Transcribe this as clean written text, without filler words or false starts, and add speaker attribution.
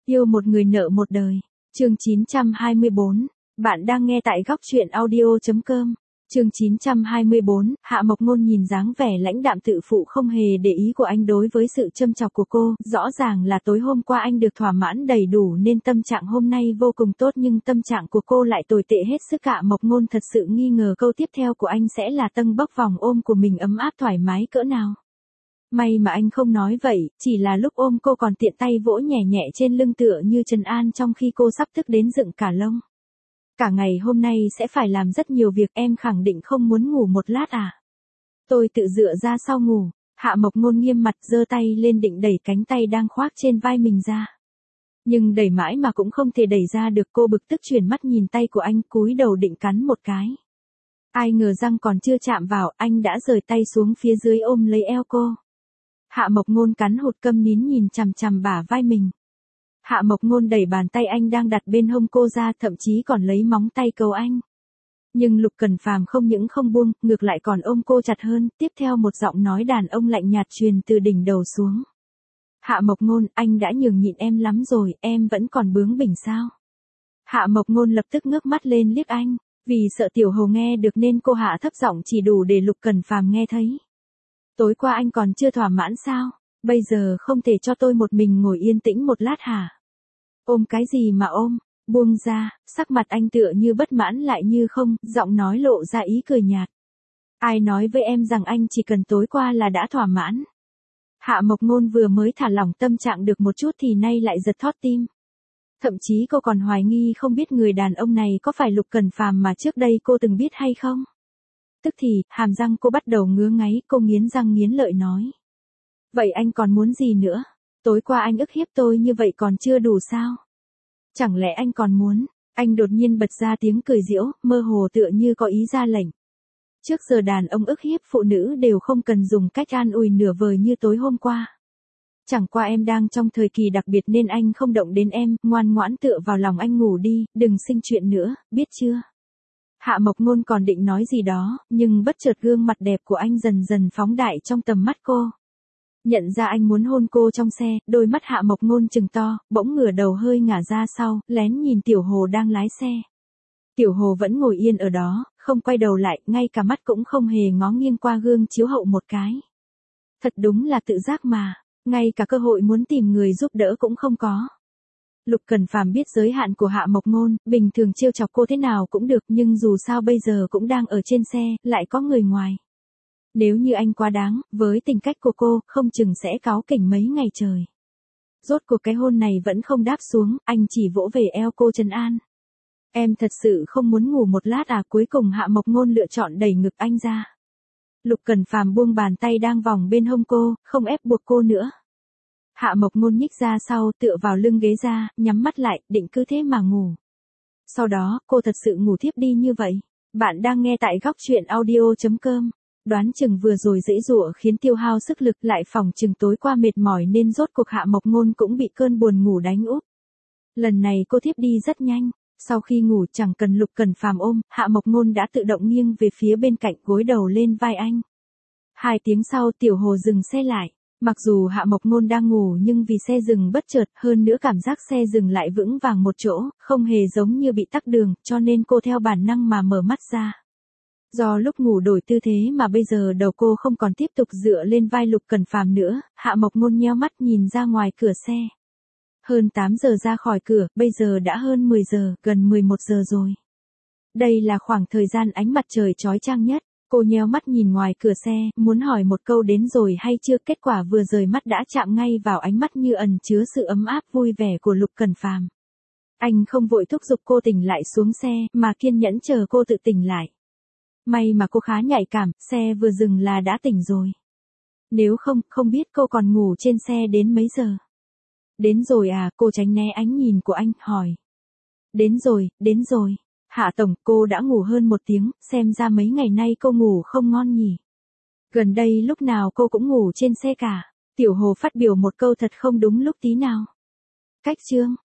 Speaker 1: Yêu một người nợ một đời. Chương 924. Bạn đang nghe tại góc truyện audio.com. Chương 924, Hạ Mộc Ngôn nhìn dáng vẻ lãnh đạm tự phụ không hề để ý của anh đối với sự châm chọc của cô, rõ ràng là tối hôm qua anh được thỏa mãn đầy đủ nên tâm trạng hôm nay vô cùng tốt nhưng tâm trạng của cô lại tồi tệ hết sức. Hạ Mộc Ngôn thật sự nghi ngờ câu tiếp theo của anh sẽ là tâng bốc vòng ôm của mình ấm áp thoải mái cỡ nào. May mà anh không nói vậy, chỉ là lúc ôm cô còn tiện tay vỗ nhẹ nhẹ trên lưng tựa như trấn an trong khi cô sắp tức đến dựng cả lông. Cả ngày hôm nay sẽ phải làm rất nhiều việc, em khẳng định không muốn ngủ một lát à? Tôi tự dựa ra sau ngủ. Hạ Mộc Ngôn nghiêm mặt giơ tay lên định đẩy cánh tay đang khoác trên vai mình ra. Nhưng đẩy mãi mà cũng không thể đẩy ra được, cô bực tức chuyển mắt nhìn tay của anh cúi đầu định cắn một cái. Ai ngờ răng còn chưa chạm vào, anh đã rời tay xuống phía dưới ôm lấy eo cô. Hạ Mộc Ngôn cắn hụt câm nín nhìn chằm chằm bả vai mình. Hạ Mộc Ngôn đẩy bàn tay anh đang đặt bên hông cô ra, thậm chí còn lấy móng tay cầu anh. Nhưng Lục Cẩn Phàm không những không buông, ngược lại còn ôm cô chặt hơn, tiếp theo một giọng nói đàn ông lạnh nhạt truyền từ đỉnh đầu xuống. Hạ Mộc Ngôn, anh đã nhường nhịn em lắm rồi, em vẫn còn bướng bỉnh sao? Hạ Mộc Ngôn lập tức ngước mắt lên liếc anh, vì sợ Tiểu Hồ nghe được nên cô hạ thấp giọng chỉ đủ để Lục Cẩn Phàm nghe thấy. Tối qua anh còn chưa thỏa mãn sao? Bây giờ không thể cho tôi một mình ngồi yên tĩnh một lát hả? Ôm cái gì mà ôm? Buông ra. Sắc mặt anh tựa như bất mãn lại như không, giọng nói lộ ra ý cười nhạt. Ai nói với em rằng anh chỉ cần tối qua là đã thỏa mãn? Hạ Mộc Ngôn vừa mới thả lỏng tâm trạng được một chút thì nay lại giật thót tim. Thậm chí cô còn hoài nghi không biết người đàn ông này có phải Lục Cẩn Phàm mà trước đây cô từng biết hay không? Tức thì, hàm răng cô bắt đầu ngứa ngáy, cô nghiến răng nghiến lợi nói. Vậy anh còn muốn gì nữa? Tối qua anh ức hiếp tôi như vậy còn chưa đủ sao? Chẳng lẽ anh còn muốn? Anh đột nhiên bật ra tiếng cười giễu, mơ hồ tựa như có ý ra lệnh. Trước giờ đàn ông ức hiếp phụ nữ đều không cần dùng cách an ủi nửa vời như tối hôm qua. Chẳng qua em đang trong thời kỳ đặc biệt nên anh không động đến em, ngoan ngoãn tựa vào lòng anh ngủ đi, đừng sinh chuyện nữa, biết chưa? Hạ Mộc Ngôn còn định nói gì đó, nhưng bất chợt gương mặt đẹp của anh dần dần phóng đại trong tầm mắt cô. Nhận ra anh muốn hôn cô trong xe, đôi mắt Hạ Mộc Ngôn trừng to, bỗng ngửa đầu hơi ngả ra sau, lén nhìn Tiểu Hồ đang lái xe. Tiểu Hồ vẫn ngồi yên ở đó, không quay đầu lại, ngay cả mắt cũng không hề ngó nghiêng qua gương chiếu hậu một cái. Thật đúng là tự giác mà, ngay cả cơ hội muốn tìm người giúp đỡ cũng không có. Lục Cẩn Phàm biết giới hạn của Hạ Mộc Ngôn, bình thường trêu chọc cô thế nào cũng được nhưng dù sao bây giờ cũng đang ở trên xe, lại có người ngoài. Nếu như anh quá đáng, với tình cách của cô, không chừng sẽ cáu kỉnh mấy ngày trời. Rốt cuộc cái hôn này vẫn không đáp xuống, anh chỉ vỗ về eo cô trấn an. Em thật sự không muốn ngủ một lát à? Cuối cùng Hạ Mộc Ngôn lựa chọn đẩy ngực anh ra. Lục Cẩn Phàm buông bàn tay đang vòng bên hông cô, không ép buộc cô nữa. Hạ Mộc Ngôn nhích ra sau, tựa vào lưng ghế ra, nhắm mắt lại, định cứ thế mà ngủ. Sau đó, cô thật sự ngủ thiếp đi như vậy. Bạn đang nghe tại góc truyện audio.com. Đoán chừng vừa rồi giãy giụa khiến tiêu hao sức lực, lại phỏng chừng tối qua mệt mỏi nên rốt cuộc Hạ Mộc Ngôn cũng bị cơn buồn ngủ đánh úp. Lần này cô thiếp đi rất nhanh. Sau khi ngủ chẳng cần Lục Cẩn Phàm ôm, Hạ Mộc Ngôn đã tự động nghiêng về phía bên cạnh, gối đầu lên vai anh. 2 tiếng sau Tiểu Hồ dừng xe lại. Mặc dù Hạ Mộc Ngôn đang ngủ nhưng vì xe dừng bất chợt, hơn nữa cảm giác xe dừng lại vững vàng một chỗ, không hề giống như bị tắc đường, cho nên cô theo bản năng mà mở mắt ra. Do lúc ngủ đổi tư thế mà bây giờ đầu cô không còn tiếp tục dựa lên vai Lục Cẩn Phàm nữa, Hạ Mộc Ngôn nheo mắt nhìn ra ngoài cửa xe. Hơn 8 giờ ra khỏi cửa, bây giờ đã hơn 10 giờ, gần 11 giờ rồi. Đây là khoảng thời gian ánh mặt trời chói chang nhất. Cô nheo mắt nhìn ngoài cửa xe, muốn hỏi một câu đến rồi hay chưa, kết quả vừa rời mắt đã chạm ngay vào ánh mắt như ẩn chứa sự ấm áp vui vẻ của Lục Cẩn Phàm. Anh không vội thúc giục cô tỉnh lại xuống xe, mà kiên nhẫn chờ cô tự tỉnh lại. May mà cô khá nhạy cảm, xe vừa dừng là đã tỉnh rồi. Nếu không, không biết cô còn ngủ trên xe đến mấy giờ. Đến rồi à? Cô tránh né ánh nhìn của anh, hỏi. Đến rồi. Hạ tổng, cô đã ngủ hơn 1 tiếng, xem ra mấy ngày nay cô ngủ không ngon nhỉ. Gần đây lúc nào cô cũng ngủ trên xe cả. Tiểu Hồ phát biểu một câu thật không đúng lúc tí nào. Cách chương.